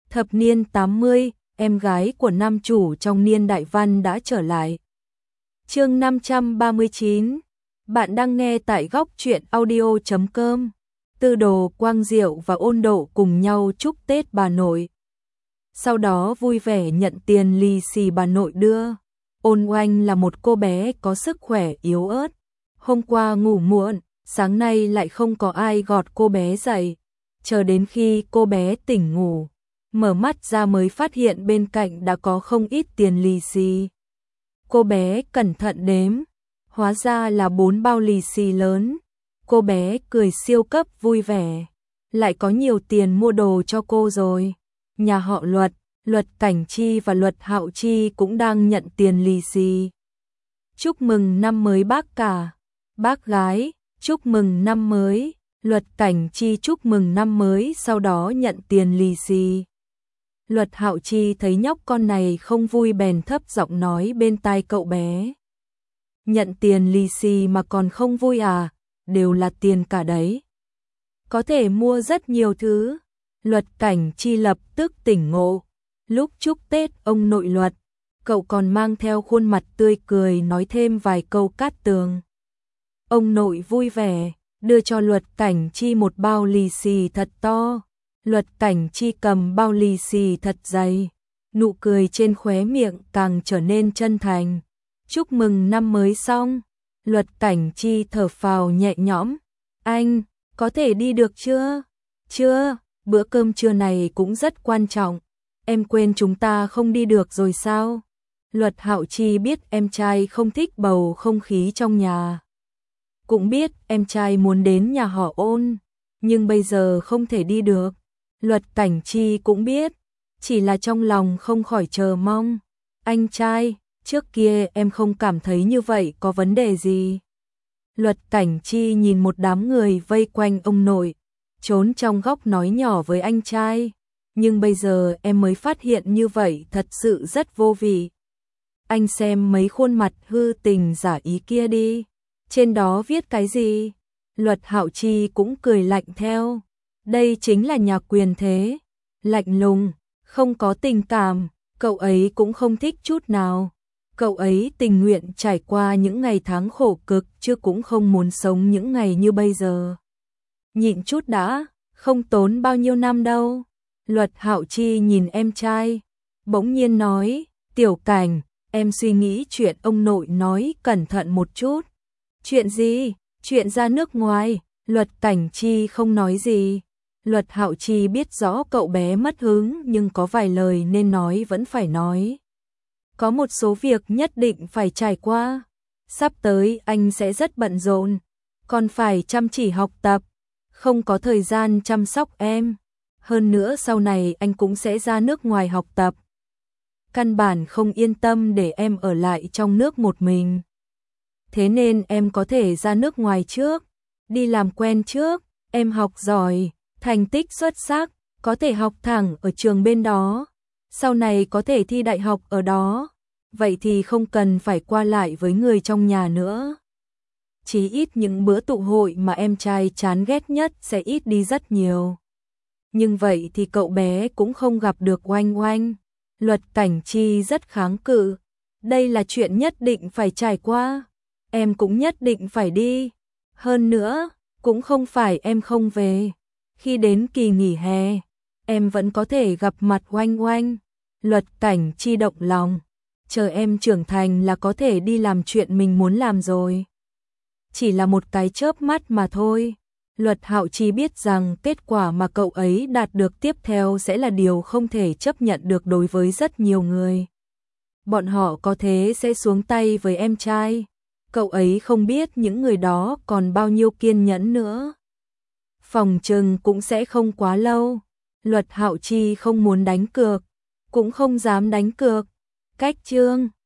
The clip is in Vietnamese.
Thập niên 80, em gái của nam chủ trong niên đại văn đã trở lại. Chương 539. Bạn đang nghe tại góc truyện audio.com. Tư Đồ, Quang Diệu và Ôn Độ cùng nhau chúc Tết bà nội. Sau đó vui vẻ nhận tiền lì xì bà nội đưa. Ôn Oanh là một cô bé có sức khỏe yếu ớt. Hôm qua ngủ muộn, sáng nay lại không có ai gọt cô bé dậy. Chờ đến khi cô bé tỉnh ngủ, mở mắt ra mới phát hiện bên cạnh đã có không ít tiền lì xì. Cô bé cẩn thận đếm, hóa ra là 4 bao lì xì lớn. Cô bé cười siêu cấp vui vẻ, lại có nhiều tiền mua đồ cho cô rồi. Nhà họ Luật, Luật Cảnh Chi và Luật Hạo Chi cũng đang nhận tiền lì xì. Chúc mừng năm mới bác cả, bác gái, chúc mừng năm mới. Luật Cảnh Chi chúc mừng năm mới sau đó nhận tiền lì xì. Luật Hạo Chi thấy nhóc con này không vui bèn thấp giọng nói bên tai cậu bé. Nhận tiền lì xì mà còn không vui à, đều là tiền cả đấy. Có thể mua rất nhiều thứ. Luật Cảnh Chi lập tức tỉnh ngộ. Lúc chúc Tết ông nội Luật, cậu còn mang theo khuôn mặt tươi cười nói thêm vài câu cát tường. Ông nội vui vẻ, đưa cho Luật Cảnh Chi một bao lì xì thật to. Luật Cảnh Chi cầm bao lì xì thật dày, nụ cười trên khóe miệng càng trở nên chân thành. Chúc mừng năm mới xong, Luật Cảnh Chi thở phào nhẹ nhõm. Anh, có thể đi được chưa? Chưa, bữa cơm trưa này cũng rất quan trọng. Em quên chúng ta không đi được rồi sao? Luật Hạo Chi biết em trai không thích bầu không khí trong nhà. Cũng biết em trai muốn đến nhà họ Ôn, nhưng bây giờ không thể đi được. Luật Cảnh Chi cũng biết, chỉ là trong lòng không khỏi chờ mong. Anh trai, trước kia em không cảm thấy như vậy có vấn đề gì. Luật Cảnh Chi nhìn một đám người vây quanh ông nội, trốn trong góc nói nhỏ với anh trai. Nhưng bây giờ em mới phát hiện như vậy thật sự rất vô vị. Anh xem mấy khuôn mặt hư tình giả ý kia đi. Trên đó viết cái gì? Luật Hạo Chi cũng cười lạnh theo. Đây chính là nhà quyền thế. Lạnh lùng, không có tình cảm, cậu ấy cũng không thích chút nào. Cậu ấy tình nguyện trải qua những ngày tháng khổ cực chứ cũng không muốn sống những ngày như bây giờ. Nhịn chút đã, không tốn bao nhiêu năm đâu. Luật Hạo Chi nhìn em trai, bỗng nhiên nói, Tiểu Cảnh, em suy nghĩ chuyện ông nội nói cẩn thận một chút. Chuyện gì? Chuyện ra nước ngoài. Luật Cảnh Chi không nói gì. Luật Hạo Chi biết rõ cậu bé mất hứng nhưng có vài lời nên nói vẫn phải nói. Có một số việc nhất định phải trải qua. Sắp tới anh sẽ rất bận rộn, còn phải chăm chỉ học tập, không có thời gian chăm sóc em. Hơn nữa sau này anh cũng sẽ ra nước ngoài học tập. Căn bản không yên tâm để em ở lại trong nước một mình. Thế nên em có thể ra nước ngoài trước, đi làm quen trước, em học giỏi, thành tích xuất sắc, có thể học thẳng ở trường bên đó, sau này có thể thi đại học ở đó, vậy thì không cần phải qua lại với người trong nhà nữa. Chí ít những bữa tụ hội mà em trai chán ghét nhất sẽ ít đi rất nhiều. Nhưng vậy thì cậu bé cũng không gặp được Oanh Oanh. Luật Cảnh Chi rất kháng cự. Đây là chuyện nhất định phải trải qua. Em cũng nhất định phải đi. Hơn nữa, cũng không phải em không về. Khi đến kỳ nghỉ hè, em vẫn có thể gặp mặt Oanh Oanh. Luật Cảnh Chi động lòng. Chờ em trưởng thành là có thể đi làm chuyện mình muốn làm rồi. Chỉ là một cái chớp mắt mà thôi. Luật Hạo Chi biết rằng kết quả mà cậu ấy đạt được tiếp theo sẽ là điều không thể chấp nhận được đối với rất nhiều người. Bọn họ có thế sẽ xuống tay với em trai. Cậu ấy không biết những người đó còn bao nhiêu kiên nhẫn nữa. Phòng trừng cũng sẽ không quá lâu. Luật Hạo Chi không muốn đánh cược, cũng không dám đánh cược. Cách chương